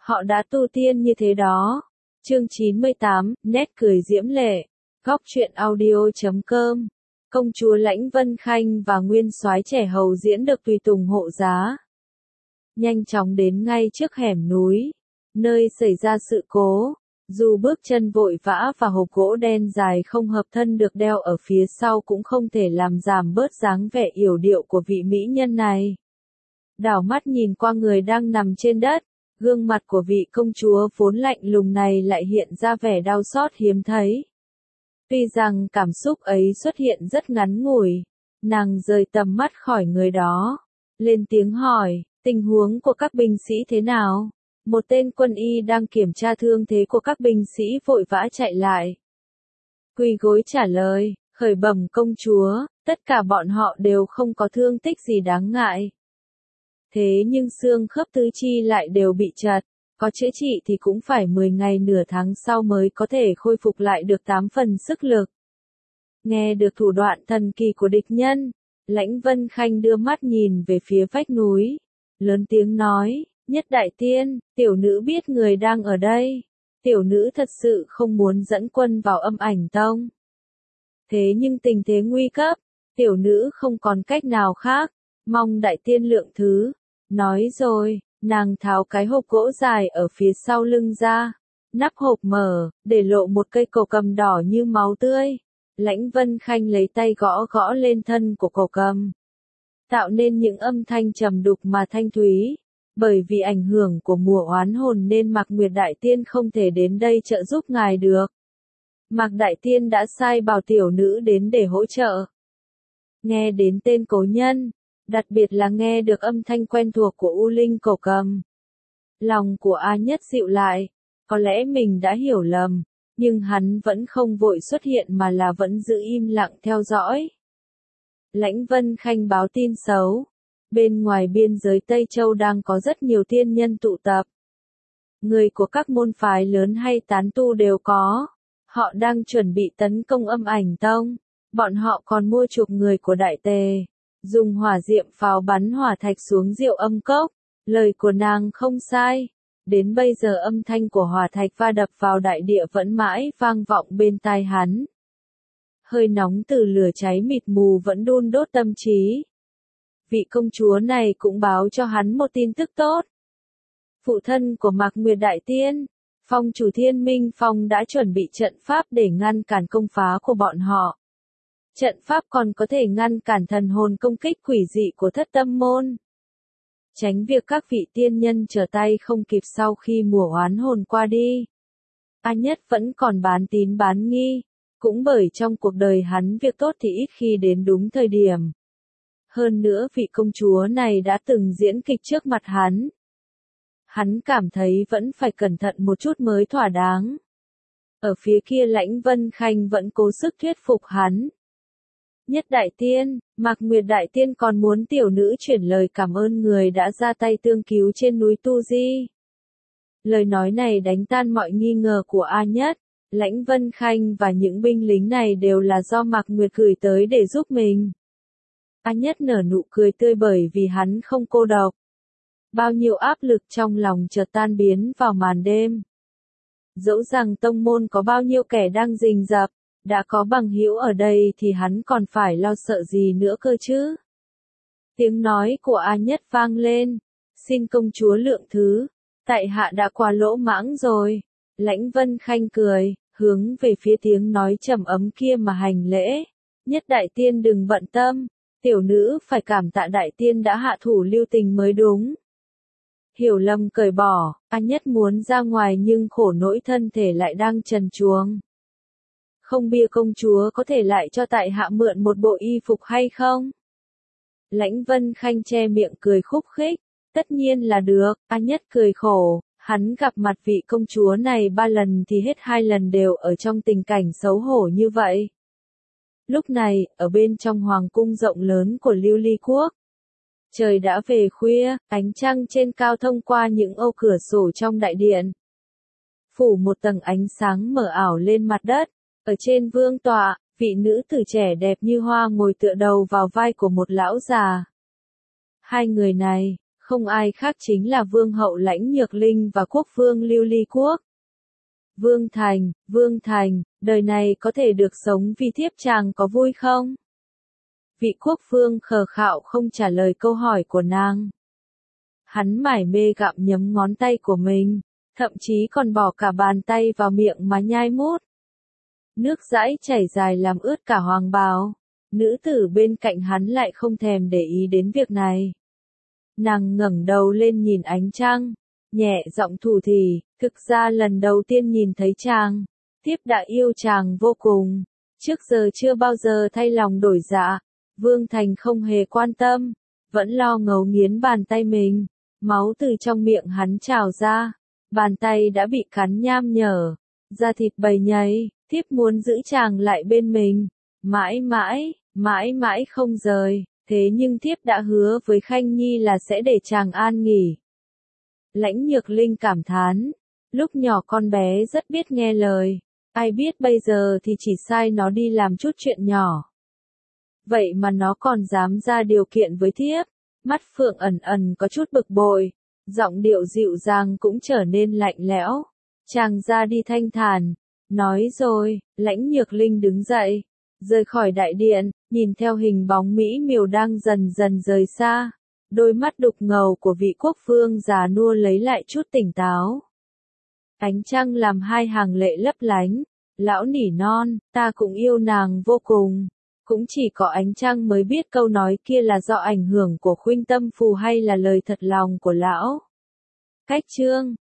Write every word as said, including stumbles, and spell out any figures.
Họ đã tu tiên như thế đó. Chương chín mươi tám, nét cười diễm lệ. Góc truyện audio chấm com. Công chúa Lãnh Vân Khanh và nguyên soái trẻ hầu diễn được tùy tùng hộ giá. Nhanh chóng đến ngay trước hẻm núi, nơi xảy ra sự cố. Dù bước chân vội vã và hộp gỗ đen dài không hợp thân được đeo ở phía sau cũng không thể làm giảm bớt dáng vẻ yểu điệu của vị mỹ nhân này. Đảo mắt nhìn qua người đang nằm trên đất, gương mặt của vị công chúa vốn lạnh lùng này lại hiện ra vẻ đau xót hiếm thấy. Tuy rằng cảm xúc ấy xuất hiện rất ngắn ngủi, nàng rời tầm mắt khỏi người đó, lên tiếng hỏi, tình huống của các binh sĩ thế nào? Một tên quân y đang kiểm tra thương thế của các binh sĩ vội vã chạy lại. Quỳ gối trả lời, khởi bẩm công chúa, tất cả bọn họ đều không có thương tích gì đáng ngại. Thế nhưng xương khớp tứ chi lại đều bị chật, có chữa trị thì cũng phải mười ngày nửa tháng sau mới có thể khôi phục lại được tám phần sức lực. Nghe được thủ đoạn thần kỳ của địch nhân, Lãnh Vân Khanh đưa mắt nhìn về phía vách núi, lớn tiếng nói, Nhất đại tiên, tiểu nữ biết người đang ở đây. Tiểu nữ thật sự không muốn dẫn quân vào Âm Ảnh Tông. Thế nhưng tình thế nguy cấp, tiểu nữ không còn cách nào khác, mong đại tiên lượng thứ. Nói rồi, nàng tháo cái hộp gỗ dài ở phía sau lưng ra, nắp hộp mở, để lộ một cây cổ cầm đỏ như máu tươi. Lãnh Vân Khanh lấy tay gõ gõ lên thân của cổ cầm, tạo nên những âm thanh trầm đục mà thanh thúy. Bởi vì ảnh hưởng của mùa oán hồn nên Mạc Nguyệt Đại Tiên không thể đến đây trợ giúp ngài được. Mạc Đại Tiên đã sai bảo tiểu nữ đến để hỗ trợ. Nghe đến tên cố nhân, đặc biệt là nghe được âm thanh quen thuộc của U Linh cổ cầm. Lòng của A Nhất dịu lại, có lẽ mình đã hiểu lầm, nhưng hắn vẫn không vội xuất hiện mà là vẫn giữ im lặng theo dõi. Lãnh Vân Khanh báo tin xấu. Bên ngoài biên giới Tây Châu đang có rất nhiều tiên nhân tụ tập. Người của các môn phái lớn hay tán tu đều có. Họ đang chuẩn bị tấn công Âm Ảnh Tông. Bọn họ còn mua chuộc người của Đại Tề, dùng hỏa diệm pháo bắn hỏa thạch xuống Diệu Âm Cốc. Lời của nàng không sai. Đến bây giờ âm thanh của hỏa thạch va đập vào đại địa vẫn mãi vang vọng bên tai hắn. Hơi nóng từ lửa cháy mịt mù vẫn đun đốt tâm trí. Vị công chúa này cũng báo cho hắn một tin tức tốt. Phụ thân của Mạc Nguyệt Đại Tiên, Phong chủ Thiên Minh Phong đã chuẩn bị trận pháp để ngăn cản công phá của bọn họ. Trận pháp còn có thể ngăn cản thần hồn công kích quỷ dị của Thất Tâm Môn. Tránh việc các vị tiên nhân trở tay không kịp sau khi mùa oán hồn qua đi. A Nhất vẫn còn bán tín bán nghi, cũng bởi trong cuộc đời hắn việc tốt thì ít khi đến đúng thời điểm. Hơn nữa vị công chúa này đã từng diễn kịch trước mặt hắn. Hắn cảm thấy vẫn phải cẩn thận một chút mới thỏa đáng. Ở phía kia Lãnh Vân Khanh vẫn cố sức thuyết phục hắn. Nhất đại tiên, Mạc Nguyệt Đại Tiên còn muốn tiểu nữ chuyển lời cảm ơn người đã ra tay tương cứu trên núi Tu Di. Lời nói này đánh tan mọi nghi ngờ của A Nhất. Lãnh Vân Khanh và những binh lính này đều là do Mạc Nguyệt gửi tới để giúp mình. A Nhất nở nụ cười tươi bởi vì hắn không cô độc. Bao nhiêu áp lực trong lòng chợt tan biến vào màn đêm. Dẫu rằng tông môn có bao nhiêu kẻ đang rình rập, đã có bằng hữu ở đây thì hắn còn phải lo sợ gì nữa cơ chứ. Tiếng nói của A Nhất vang lên, xin công chúa lượng thứ, tại hạ đã quá lỗ mãng rồi. Lãnh Vân Khanh cười, hướng về phía tiếng nói trầm ấm kia mà hành lễ. Nhất đại tiên đừng bận tâm. Tiểu nữ phải cảm tạ đại tiên đã hạ thủ lưu tình mới đúng. Hiểu lầm cởi bỏ, A Nhất muốn ra ngoài nhưng khổ nỗi thân thể lại đang trần truồng. Không biết công chúa có thể lại cho tại hạ mượn một bộ y phục hay không? Lãnh Vân Khanh che miệng cười khúc khích, tất nhiên là được. A Nhất cười khổ, hắn gặp mặt vị công chúa này ba lần thì hết hai lần đều ở trong tình cảnh xấu hổ như vậy. Lúc này, ở bên trong hoàng cung rộng lớn của Lưu Ly Quốc, trời đã về khuya, ánh trăng trên cao thông qua những ô cửa sổ trong đại điện. Phủ một tầng ánh sáng mờ ảo lên mặt đất, ở trên vương tọa, vị nữ tử trẻ đẹp như hoa ngồi tựa đầu vào vai của một lão già. Hai người này, không ai khác chính là Vương hậu Lãnh Nhược Linh và quốc vương Lưu Ly Quốc. Vương Thành, Vương Thành, đời này có thể được sống vì thiếp chàng có vui không? Vị quốc vương khờ khạo không trả lời câu hỏi của nàng. Hắn mải mê gặm nhấm ngón tay của mình, thậm chí còn bỏ cả bàn tay vào miệng mà nhai mút. Nước dãi chảy dài làm ướt cả hoàng bào. Nữ tử bên cạnh hắn lại không thèm để ý đến việc này. Nàng ngẩng đầu lên nhìn ánh trăng, nhẹ giọng thủ thỉ, thực ra lần đầu tiên nhìn thấy chàng, thiếp đã yêu chàng vô cùng, trước giờ chưa bao giờ thay lòng đổi dạ. Vương Thành không hề quan tâm, vẫn lo ngấu nghiến bàn tay mình, máu từ trong miệng hắn trào ra, bàn tay đã bị cắn nham nhở, da thịt bầy nhầy, thiếp muốn giữ chàng lại bên mình, mãi mãi, mãi mãi không rời, thế nhưng thiếp đã hứa với Khanh Nhi là sẽ để chàng an nghỉ. Lãnh Nhược Linh cảm thán, lúc nhỏ con bé rất biết nghe lời, ai biết bây giờ thì chỉ sai nó đi làm chút chuyện nhỏ. Vậy mà nó còn dám ra điều kiện với thiếp, mắt phượng ẩn ẩn có chút bực bội, giọng điệu dịu dàng cũng trở nên lạnh lẽo. Chàng ra đi thanh thản, nói rồi, Lãnh Nhược Linh đứng dậy, rời khỏi đại điện, nhìn theo hình bóng mỹ miều đang dần dần rời xa. Đôi mắt đục ngầu của vị quốc vương già nua lấy lại chút tỉnh táo. Ánh trăng làm hai hàng lệ lấp lánh, lão nỉ non, ta cũng yêu nàng vô cùng. Cũng chỉ có ánh trăng mới biết câu nói kia là do ảnh hưởng của khuynh tâm phù hay là lời thật lòng của lão. Cách chương